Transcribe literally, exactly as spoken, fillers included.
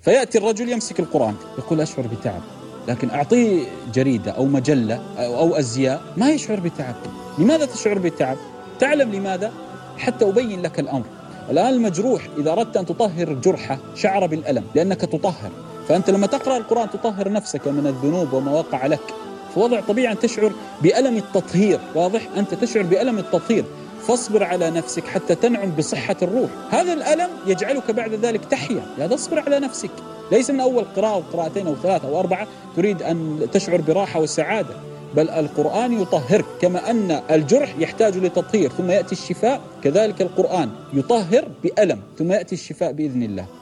فيأتي الرجل يمسك القرآن يقول أشعر بتعب، لكن أعطيه جريدة أو مجلة أو أزياء ما يشعر بتعب. لماذا تشعر بتعب؟ تعلم لماذا؟ حتى أبين لك الأمر. الآن المجروح إذا أردت أن تطهر جرحه شعر بالألم لأنك تطهر، فأنت لما تقرأ القرآن تطهر نفسك من الذنوب وما وقع لك، فوضع طبيعي أن تشعر بألم التطهير. واضح؟ أنت تشعر بألم التطهير، فاصبر على نفسك حتى تنعم بصحة الروح. هذا الألم يجعلك بعد ذلك تحيا. هذا اصبر على نفسك، ليس من أول قراءة أو قراءتين أو ثلاثة أو أربعة تريد أن تشعر براحة وسعادة، بل القرآن يطهرك. كما أن الجرح يحتاج لتطهير ثم يأتي الشفاء، كذلك القرآن يطهر بألم ثم يأتي الشفاء بإذن الله.